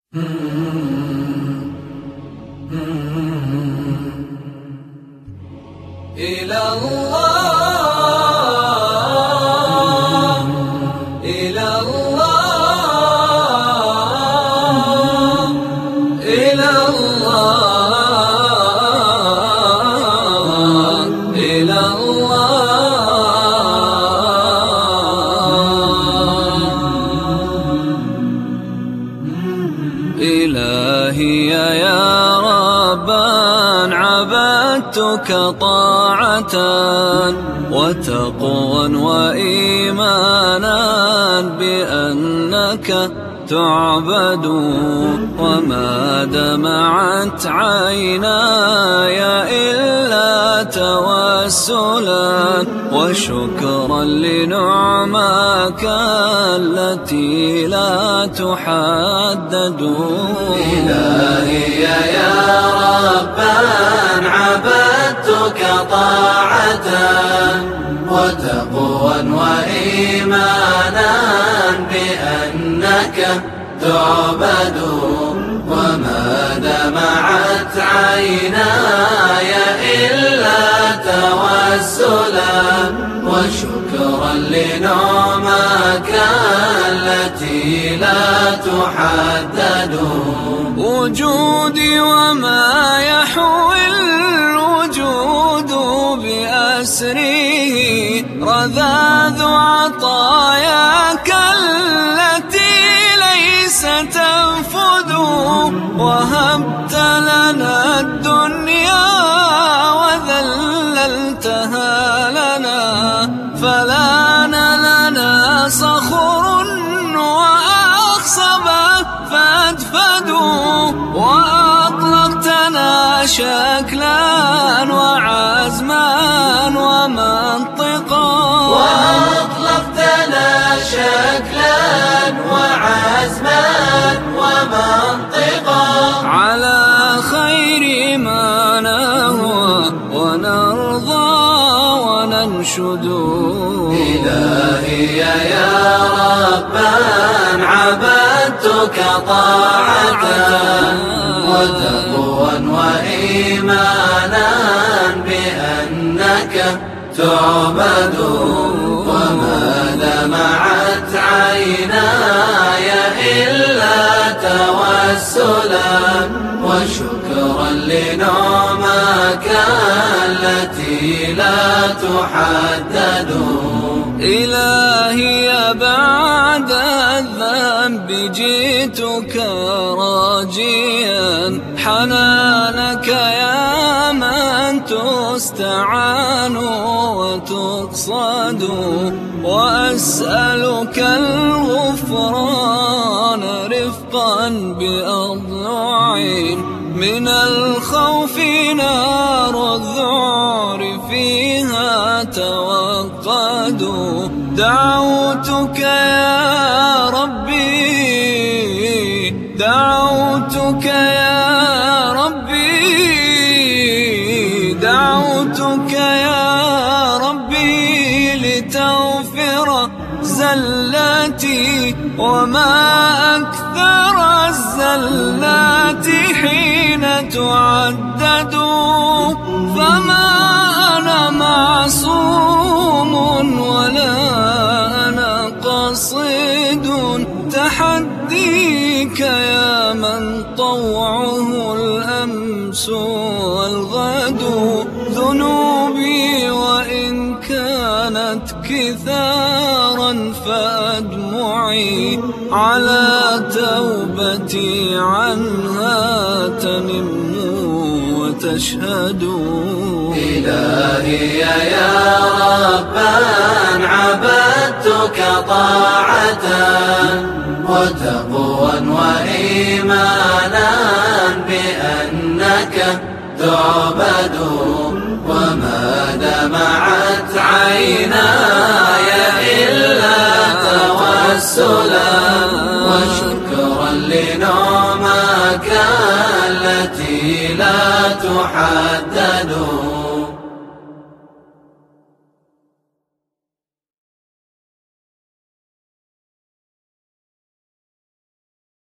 إلى الله إلى الله إلى الله إلى الله إلهي يا ربان عبدتك طاعة وتقوى وإيمانا بأنك تعبد وما دمعت عيناي إلا توسلا وشكرا لنعماك التي لا تحدد. إلهي يا ربان عبدتك طاعة وتقوى وإيمانا بأنك تعبد وما دمعت عيناي إلا توسلا وشكرا لنعماك التي لا تحدد. وجودي وما يحوي الوجود بأسره رذاذ عطاياك التي ليس تنفذ وهبت لنا الدنيا وذللتها لنا فلان لنا صخر وأخصب فادفدوا وأطلقتنا شكلا وعزما ومنطقا وأطلقتنا شكلا وعزما ومنطقا على خير ما نهوى ونرضى وننشد. إلهي يا ربان عبدتك طاعة وتقوى وإيمانا بأنك تعبد وما دمعت عيناي إلا توسلا وشكرا لنعماك التي لا تحدد. إلهي بعد الذنب جئتك راجيا حنانك يا من تستعان وتقصد وأسألك الغفران رفقا بأضلعين من الخوف نار الذعر فيها توقد. دعوتك يا ربي دعوتك يا ربي دعوتك يا ربي لتغفر زلاتي وما أكثر الزلات حين تعدد فما أنا معصوم ولا أنا قصيد تحديك يا من طوعه الأمس والغد. ذنوبي وإن كانت كثارا فأدمعي على توبتي عنها تنم وتشهد. إلهي يا ربان عبدتك طاعة وتقوى وإيمانا بأنك تعبد وما دمعت عيناي إلا توسلا وشكرا لنعماك التي لا تحدد.